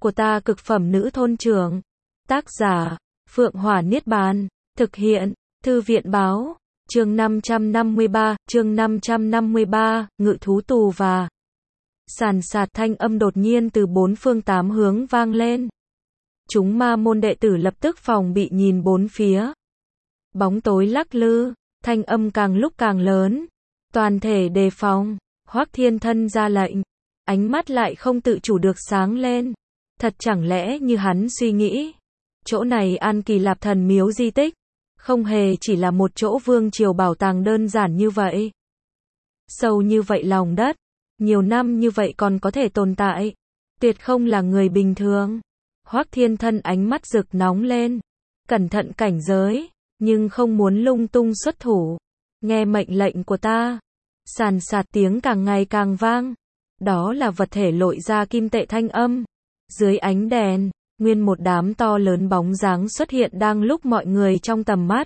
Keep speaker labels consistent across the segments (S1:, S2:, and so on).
S1: của ta cực phẩm nữ thôn trưởng. Tác giả, Phượng Hỏa Niết Bàn. Thực hiện, Thư viện báo. Chương 553, ngự thú tù và. Sàn sạt thanh âm đột nhiên từ bốn phương tám hướng vang lên. Chúng ma môn đệ tử lập tức phòng bị nhìn bốn phía. Bóng tối lắc lư, thanh âm càng lúc càng lớn. Toàn thể đề phòng, Hoắc Thiên Thân ra lệnh. Ánh mắt lại không tự chủ được sáng lên. Thật chẳng lẽ như hắn suy nghĩ, chỗ này An Kỳ Lạp Thần miếu di tích, không hề chỉ là một chỗ vương triều bảo tàng đơn giản như vậy. Sâu như vậy lòng đất, nhiều năm như vậy còn có thể tồn tại, tuyệt không là người bình thường. Hoắc Thiên Thân ánh mắt rực nóng lên, cẩn thận cảnh giới, nhưng không muốn lung tung xuất thủ. Nghe mệnh lệnh của ta. Sàn sạt tiếng càng ngày càng vang. Đó là vật thể lội ra kim tệ thanh âm. Dưới ánh đèn, nguyên một đám to lớn bóng dáng xuất hiện đang lúc mọi người trong tầm mắt.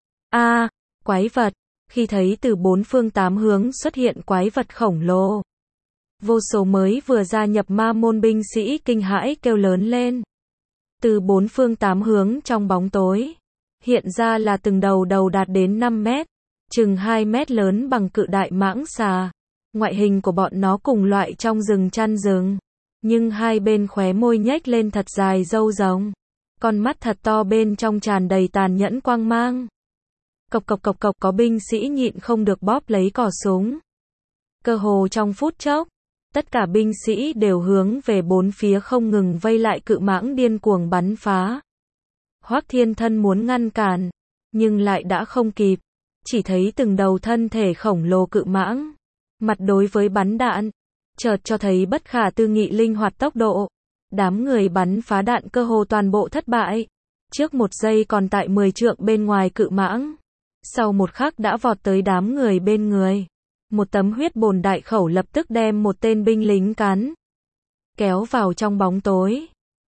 S1: Quái vật. Khi thấy từ bốn phương tám hướng xuất hiện quái vật khổng lồ, vô số mới vừa gia nhập ma môn binh sĩ kinh hãi kêu lớn lên. Từ bốn phương tám hướng trong bóng tối, hiện ra là từng đầu đạt đến 5 mét, chừng 2 mét lớn bằng cự đại mãng xà. Ngoại hình của bọn nó cùng loại trong rừng chăn rừng, nhưng hai bên khóe môi nhếch lên thật dài râu rồng, con mắt thật to bên trong tràn đầy tàn nhẫn quang mang. Cộc có binh sĩ nhịn không được bóp lấy cò súng. Cơ hồ trong phút chốc, tất cả binh sĩ đều hướng về bốn phía không ngừng vây lại cự mãng điên cuồng bắn phá. Hoắc Thiên Thân muốn ngăn cản, nhưng lại đã không kịp. Chỉ thấy từng đầu thân thể khổng lồ cự mãng, mặt đối với bắn đạn, chợt cho thấy bất khả tư nghị linh hoạt tốc độ. Đám người bắn phá đạn cơ hồ toàn bộ thất bại. Trước một giây còn tại 10 trượng bên ngoài cự mãng, sau một khắc đã vọt tới đám người bên người. Một tấm huyết bồn đại khẩu lập tức đem một tên binh lính cắn, kéo vào trong bóng tối.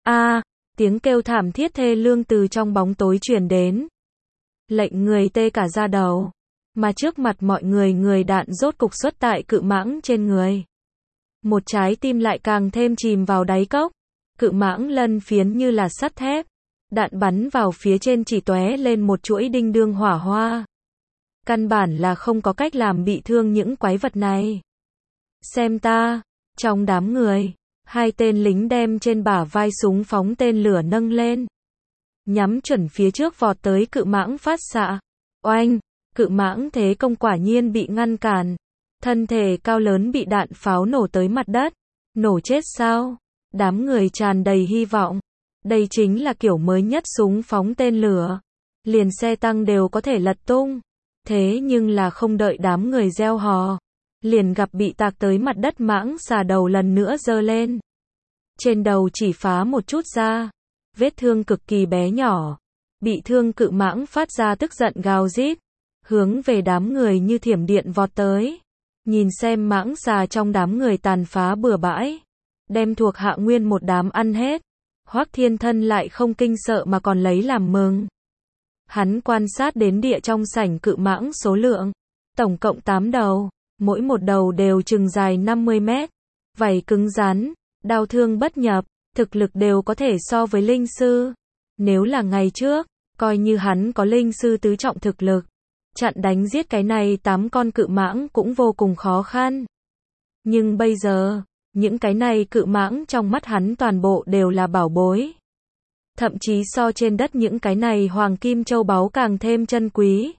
S1: Tiếng kêu thảm thiết thê lương từ trong bóng tối truyền đến. Lệnh người tê cả da đầu. Mà trước mặt mọi người, người đạn rốt cục xuất tại cự mãng trên người. Một trái tim lại càng thêm chìm vào đáy cốc. Cự mãng lân phiến như là sắt thép. Đạn bắn vào phía trên chỉ tóe lên một chuỗi đinh đương hỏa hoa. Căn bản là không có cách làm bị thương những quái vật này. Xem ta. Trong đám người, hai tên lính đem trên bả vai súng phóng tên lửa nâng lên, nhắm chuẩn phía trước vọt tới cự mãng phát xạ. Oanh! Cự mãng thế công quả nhiên bị ngăn cản. Thân thể cao lớn bị đạn pháo nổ tới mặt đất. Nổ chết sao? Đám người tràn đầy hy vọng. Đây chính là kiểu mới nhất súng phóng tên lửa. Liền xe tăng đều có thể lật tung. Thế nhưng là không đợi đám người reo hò, liền gặp bị tạc tới mặt đất mãng xà đầu lần nữa giơ lên. Trên đầu chỉ phá một chút da. Vết thương cực kỳ bé nhỏ. Bị thương cự mãng phát ra tức giận gào rít, hướng về đám người như thiểm điện vọt tới. Nhìn xem mãng xà trong đám người tàn phá bừa bãi, đem thuộc hạ nguyên một đám ăn hết. Hoắc Thiên Thân lại không kinh sợ mà còn lấy làm mừng. Hắn quan sát đến địa trong sảnh cự mãng số lượng, tổng cộng 8 đầu, mỗi một đầu đều chừng dài 50 mét, vảy cứng rắn, đao thương bất nhập, thực lực đều có thể so với linh sư. Nếu là ngày trước, coi như hắn có linh sư tứ trọng thực lực, chặn đánh giết cái này 8 con cự mãng cũng vô cùng khó khăn. Nhưng bây giờ, những cái này cự mãng trong mắt hắn toàn bộ đều là bảo bối. Thậm chí so trên đất những cái này hoàng kim châu báu càng thêm chân quý.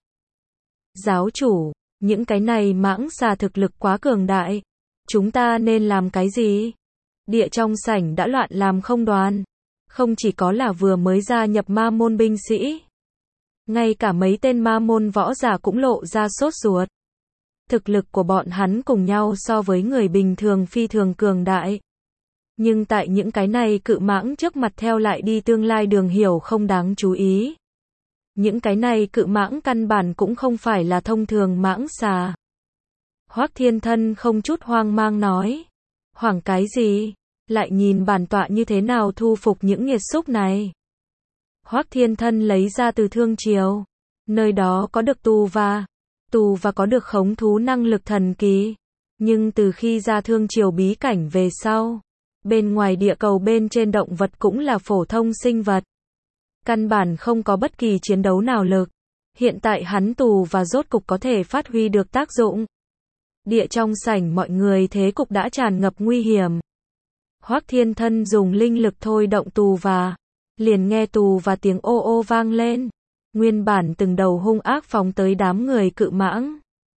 S1: Giáo chủ, những cái này mãng xà thực lực quá cường đại. Chúng ta nên làm cái gì? Địa trong sảnh đã loạn làm không đoàn. Không chỉ có là vừa mới gia nhập ma môn binh sĩ, ngay cả mấy tên ma môn võ giả cũng lộ ra sốt ruột. Thực lực của bọn hắn cùng nhau so với người bình thường phi thường cường đại. Nhưng tại những cái này cự mãng trước mặt theo lại đi tương lai đường hiểu không đáng chú ý. Những cái này cự mãng căn bản cũng không phải là thông thường mãng xà. Hoắc Thiên Thân không chút hoang mang nói. Hoảng cái gì? Lại nhìn bản tọa như thế nào thu phục những nghiệt xúc này. Hoắc Thiên Thân lấy ra từ Thương Triều. Nơi đó có được tù và có được khống thú năng lực thần kỳ. Nhưng từ khi ra Thương Triều bí cảnh về sau, Bên ngoài địa cầu bên trên động vật cũng là phổ thông sinh vật. Căn bản không có bất kỳ chiến đấu nào lực. Hiện tại hắn tù và rốt cục có thể phát huy được tác dụng. Địa trong sảnh mọi người thế cục đã tràn ngập nguy hiểm. Hoắc Thiên Thân dùng linh lực thôi động tù và. Liền nghe tù và tiếng ô ô vang lên. Nguyên bản từng đầu hung ác phóng tới đám người cự mãng.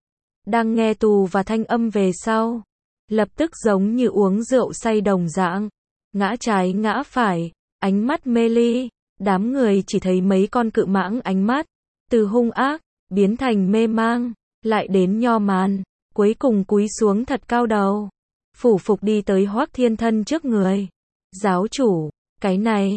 S1: Đang nghe tù và thanh âm về sau. Lập tức giống như uống rượu say đồng dạng. Ngã trái ngã phải, ánh mắt mê ly. Đám người chỉ thấy mấy con cự mãng ánh mắt. Từ hung ác, biến thành mê mang, lại đến nho màn. Cuối cùng cúi xuống thật cao đầu. Phủ phục đi tới Hoắc Thiên Thân trước người. Giáo chủ, cái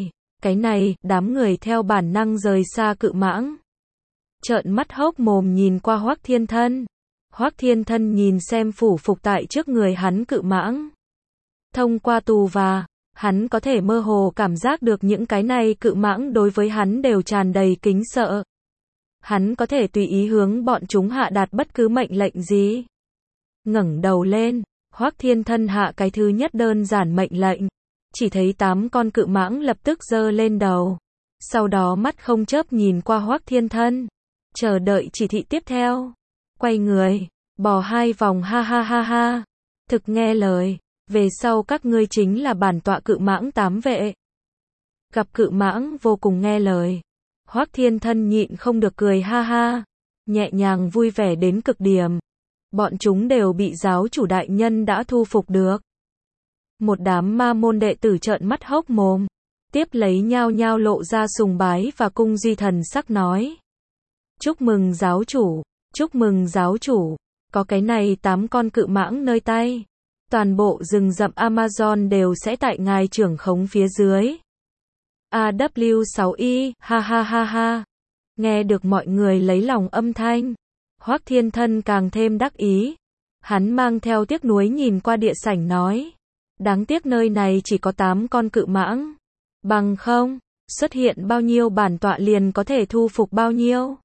S1: này, đám người theo bản năng rời xa cự mãng. Trợn mắt hốc mồm nhìn qua Hoắc Thiên Thân. Hoắc Thiên Thân nhìn xem phủ phục tại trước người hắn cự mãng. Thông qua tù và, hắn có thể mơ hồ cảm giác được những cái này cự mãng đối với hắn đều tràn đầy kính sợ. Hắn có thể tùy ý hướng bọn chúng hạ đạt bất cứ mệnh lệnh gì. Ngẩng đầu lên, Hoắc Thiên Thân hạ cái thứ nhất đơn giản mệnh lệnh. Chỉ thấy 8 con cự mãng lập tức giơ lên đầu. Sau đó mắt không chớp nhìn qua Hoắc Thiên Thân. Chờ đợi chỉ thị tiếp theo. Quay người, bò 2 vòng ha ha ha ha. Thực nghe lời, về sau các ngươi chính là bản tọa cự mãng 8 vệ. Gặp cự mãng vô cùng nghe lời. Hoắc Thiên Thân nhịn không được cười ha ha. Nhẹ nhàng vui vẻ đến cực điểm. Bọn chúng đều bị giáo chủ đại nhân đã thu phục được. Một đám ma môn đệ tử trợn mắt hốc mồm. Tiếp lấy nhao nhao lộ ra sùng bái và cung duy thần sắc nói. Chúc mừng giáo chủ, chúc mừng giáo chủ. Có cái này 8 con cự mãng nơi tay. Toàn bộ rừng rậm Amazon đều sẽ tại ngài trưởng khống phía dưới. AW6i, ha ha ha ha. Nghe được mọi người lấy lòng âm thanh. Hoắc Thiên Thân càng thêm đắc ý. Hắn mang theo tiếc nuối nhìn qua địa sảnh nói. Đáng tiếc nơi này chỉ có 8 con cự mãng. Bằng không, xuất hiện bao nhiêu bản tọa liền có thể thu phục bao nhiêu.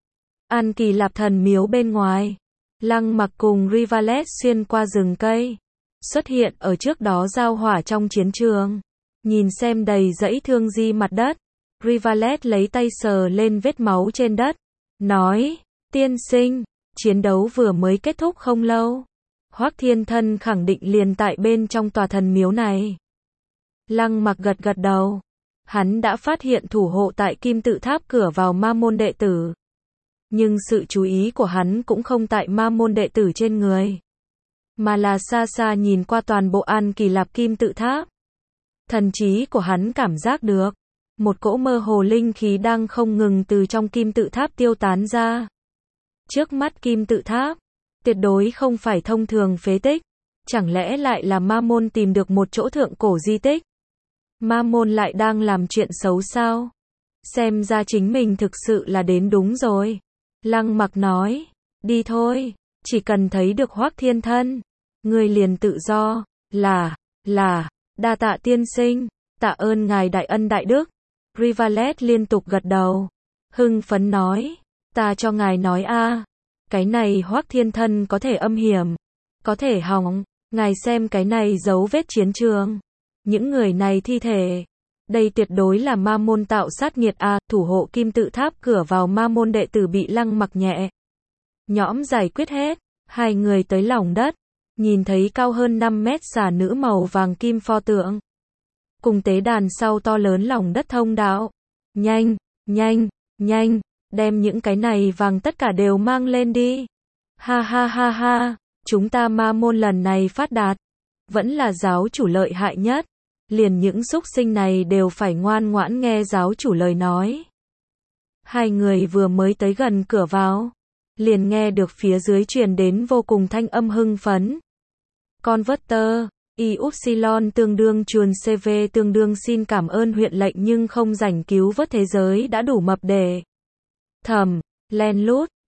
S1: An Kỳ Lạp thần miếu bên ngoài. Lăng Mặc cùng Rivalet xuyên qua rừng cây. Xuất hiện ở trước đó giao hỏa trong chiến trường. Nhìn xem đầy dãy thương di mặt đất. Rivalet lấy tay sờ lên vết máu trên đất. Nói, tiên sinh, chiến đấu vừa mới kết thúc không lâu. Hoắc Thiên Thân khẳng định liền tại bên trong tòa thần miếu này. Lăng Mặc gật gật đầu. Hắn đã phát hiện thủ hộ tại kim tự tháp cửa vào ma môn đệ tử. Nhưng sự chú ý của hắn cũng không tại ma môn đệ tử trên người. Mà là xa xa nhìn qua toàn bộ An Kỳ Lạp kim tự tháp. Thần trí của hắn cảm giác được. Một cỗ mơ hồ linh khí đang không ngừng từ trong kim tự tháp tiêu tán ra. Trước mắt kim tự tháp. Tuyệt đối không phải thông thường phế tích. Chẳng lẽ lại là ma môn tìm được một chỗ thượng cổ di tích? Ma môn lại đang làm chuyện xấu sao? Xem ra chính mình thực sự là đến đúng rồi. Lăng Mặc nói, đi thôi, chỉ cần thấy được Hoắc Thiên Thân, ngươi liền tự do, là, đa tạ tiên sinh, tạ ơn ngài đại ân đại đức. Rivalet liên tục gật đầu, hưng phấn nói, ta cho ngài nói a, cái này Hoắc Thiên Thân có thể âm hiểm, có thể hỏng, ngài xem cái này dấu vết chiến trường, những người này thi thể. Đây tuyệt đối là ma môn tạo sát nghiệt a, thủ hộ kim tự tháp cửa vào ma môn đệ tử bị Lăng Mặc nhẹ nhõm giải quyết hết. Hai người tới lòng đất, nhìn thấy cao hơn 5 mét xà nữ màu vàng kim pho tượng. Cùng tế đàn sau to lớn lòng đất thông đạo. Nhanh, đem những cái này vàng tất cả đều mang lên đi. Ha ha ha ha, chúng ta ma môn lần này phát đạt. Vẫn là giáo chủ lợi hại nhất. Liền những súc sinh này đều phải ngoan ngoãn nghe giáo chủ lời nói. Hai người vừa mới tới gần cửa vào, liền nghe được phía dưới truyền đến vô cùng thanh âm hưng phấn. Converter, Y-Upsilon tương đương chuồn CV tương đương xin cảm ơn huyện lệnh nhưng không rảnh cứu vớt thế giới đã đủ mập để thầm, len lút,